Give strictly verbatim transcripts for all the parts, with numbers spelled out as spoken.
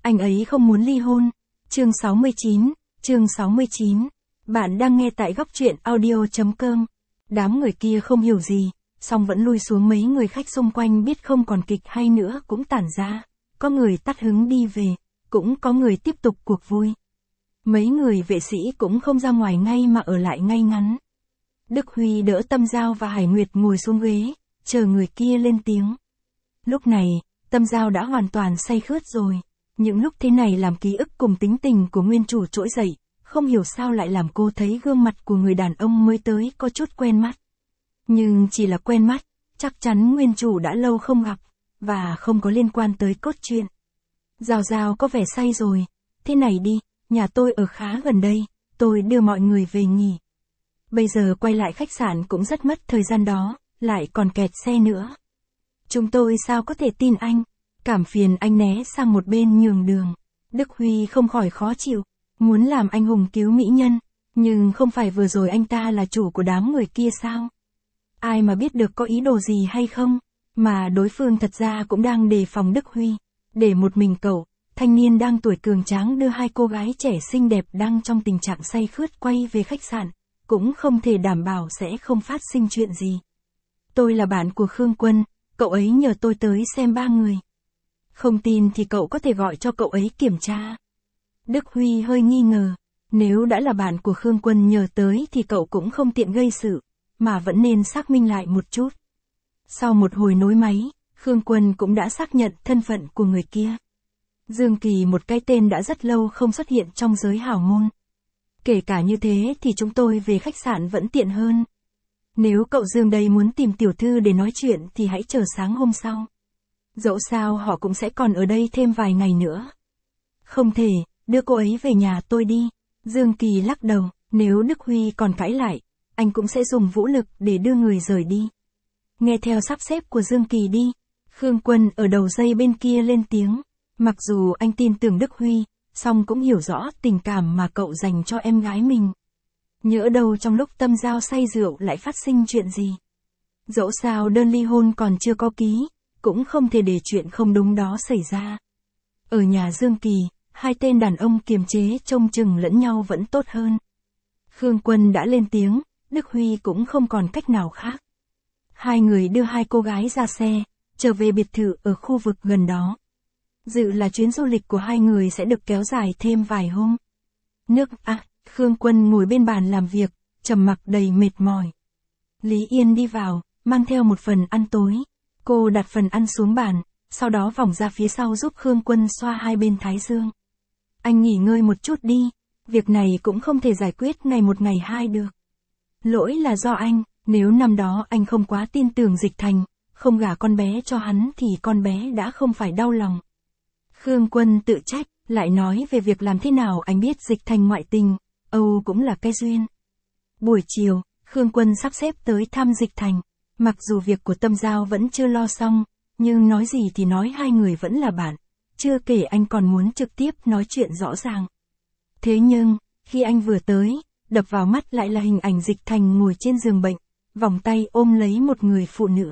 anh ấy không muốn ly hôn. Chương sáu mươi chín, chương sáu mươi chín. Bạn đang nghe tại góc truyện audio chấm com. Đám người kia không hiểu gì, song vẫn lui xuống, mấy người khách xung quanh biết không còn kịch hay nữa cũng tản ra. Có người tắt hứng đi về, cũng có người tiếp tục cuộc vui. Mấy người vệ sĩ cũng không ra ngoài ngay mà ở lại ngay ngắn. Đức Huy đỡ Tâm Giao và Hải Nguyệt ngồi xuống ghế, chờ người kia lên tiếng. Lúc này, Tâm Giao đã hoàn toàn say khướt rồi. Những lúc thế này làm ký ức cùng tính tình của nguyên chủ trỗi dậy, không hiểu sao lại làm cô thấy gương mặt của người đàn ông mới tới có chút quen mắt. Nhưng chỉ là quen mắt, chắc chắn nguyên chủ đã lâu không gặp, và không có liên quan tới cốt truyện. Giao Giao có vẻ say rồi, thế này đi, nhà tôi ở khá gần đây, tôi đưa mọi người về nghỉ. Bây giờ quay lại khách sạn cũng rất mất thời gian đó, lại còn kẹt xe nữa. Chúng tôi sao có thể tin anh, cảm phiền anh né sang một bên nhường đường. Đức Huy không khỏi khó chịu, muốn làm anh hùng cứu mỹ nhân, nhưng không phải vừa rồi anh ta là chủ của đám người kia sao? Ai mà biết được có ý đồ gì hay không, mà đối phương thật ra cũng đang đề phòng Đức Huy. Để một mình cậu, thanh niên đang tuổi cường tráng đưa hai cô gái trẻ xinh đẹp đang trong tình trạng say khướt quay về khách sạn, cũng không thể đảm bảo sẽ không phát sinh chuyện gì. Tôi là bạn của Khương Quân, cậu ấy nhờ tôi tới xem ba người. Không tin thì cậu có thể gọi cho cậu ấy kiểm tra. Đức Huy hơi nghi ngờ, nếu đã là bạn của Khương Quân nhờ tới thì cậu cũng không tiện gây sự, mà vẫn nên xác minh lại một chút. Sau một hồi nối máy, Khương Quân cũng đã xác nhận thân phận của người kia. Dương Kỳ, một cái tên đã rất lâu không xuất hiện trong giới hào môn. Kể cả như thế thì chúng tôi về khách sạn vẫn tiện hơn. Nếu cậu Dương đây muốn tìm tiểu thư để nói chuyện thì hãy chờ sáng hôm sau. Dẫu sao họ cũng sẽ còn ở đây thêm vài ngày nữa. Không thể, đưa cô ấy về nhà tôi đi. Dương Kỳ lắc đầu, nếu Đức Huy còn cãi lại, anh cũng sẽ dùng vũ lực để đưa người rời đi. Nghe theo sắp xếp của Dương Kỳ đi. Khương Quân ở đầu dây bên kia lên tiếng. Mặc dù anh tin tưởng Đức Huy, song cũng hiểu rõ tình cảm mà cậu dành cho em gái mình. Nhỡ đâu trong lúc Tâm Giao say rượu lại phát sinh chuyện gì. Dẫu sao đơn ly hôn còn chưa có ký, cũng không thể để chuyện không đúng đó xảy ra. Ở nhà Dương Kỳ, hai tên đàn ông kiềm chế trông chừng lẫn nhau vẫn tốt hơn. Khương Quân đã lên tiếng, Đức Huy cũng không còn cách nào khác. Hai người đưa hai cô gái ra xe, trở về biệt thự ở khu vực gần đó. Dự là chuyến du lịch của hai người sẽ được kéo dài thêm vài hôm. Nước à, Khương Quân ngồi bên bàn làm việc, trầm mặc đầy mệt mỏi. Lý Yên đi vào, mang theo một phần ăn tối. Cô đặt phần ăn xuống bàn, sau đó vòng ra phía sau giúp Khương Quân xoa hai bên thái dương. Anh nghỉ ngơi một chút đi, việc này cũng không thể giải quyết ngày một ngày hai được. Lỗi là do anh, nếu năm đó anh không quá tin tưởng Dịch Thành, không gả con bé cho hắn thì con bé đã không phải đau lòng. Khương Quân tự trách, lại nói về việc làm thế nào anh biết Dịch Thành ngoại tình, Âu cũng là cái duyên. Buổi chiều, Khương Quân sắp xếp tới thăm Dịch Thành. Mặc dù việc của Tâm Giao vẫn chưa lo xong, nhưng nói gì thì nói hai người vẫn là bạn. Chưa kể anh còn muốn trực tiếp nói chuyện rõ ràng. Thế nhưng, khi anh vừa tới, đập vào mắt lại là hình ảnh Dịch Thành ngồi trên giường bệnh, vòng tay ôm lấy một người phụ nữ.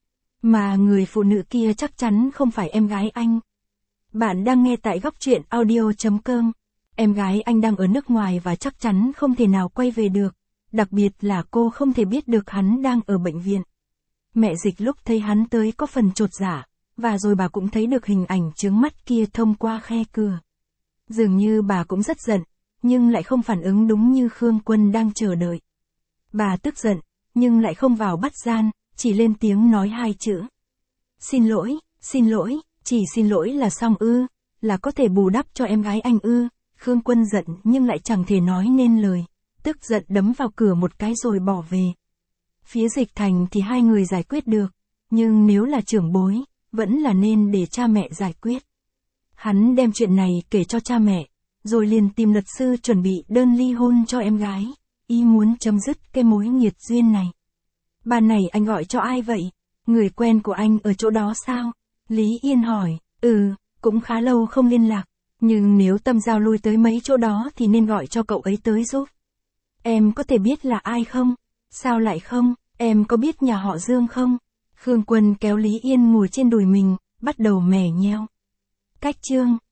Mà người phụ nữ kia chắc chắn không phải em gái anh. Bạn đang nghe tại góc truyện audio chấm com. Em gái anh đang ở nước ngoài và chắc chắn không thể nào quay về được. Đặc biệt là cô không thể biết được hắn đang ở bệnh viện. Mẹ Dịch lúc thấy hắn tới có phần chột dạ, và rồi bà cũng thấy được hình ảnh chướng mắt kia thông qua khe cửa. Dường như bà cũng rất giận, nhưng lại không phản ứng đúng như Khương Quân đang chờ đợi. Bà tức giận, nhưng lại không vào bắt gian, chỉ lên tiếng nói hai chữ. Xin lỗi, xin lỗi, chỉ xin lỗi là xong ư, là có thể bù đắp cho em gái anh ư. Khương Quân giận nhưng lại chẳng thể nói nên lời, tức giận đấm vào cửa một cái rồi bỏ về. Phía Dịch Thành thì hai người giải quyết được, nhưng nếu là trưởng bối, vẫn là nên để cha mẹ giải quyết. Hắn đem chuyện này kể cho cha mẹ, rồi liền tìm luật sư chuẩn bị đơn ly hôn cho em gái, ý muốn chấm dứt cái mối nghiệt duyên này. Ban này anh gọi cho ai vậy? Người quen của anh ở chỗ đó sao? Lý Yên hỏi, ừ, cũng khá lâu không liên lạc, nhưng nếu Tâm Giao lui tới mấy chỗ đó thì nên gọi cho cậu ấy tới giúp. Em có thể biết là ai không? Sao lại không? Em có biết nhà họ Dương không? Khương Quân kéo Lý Yên ngồi trên đùi mình, bắt đầu mè nheo. Cách chương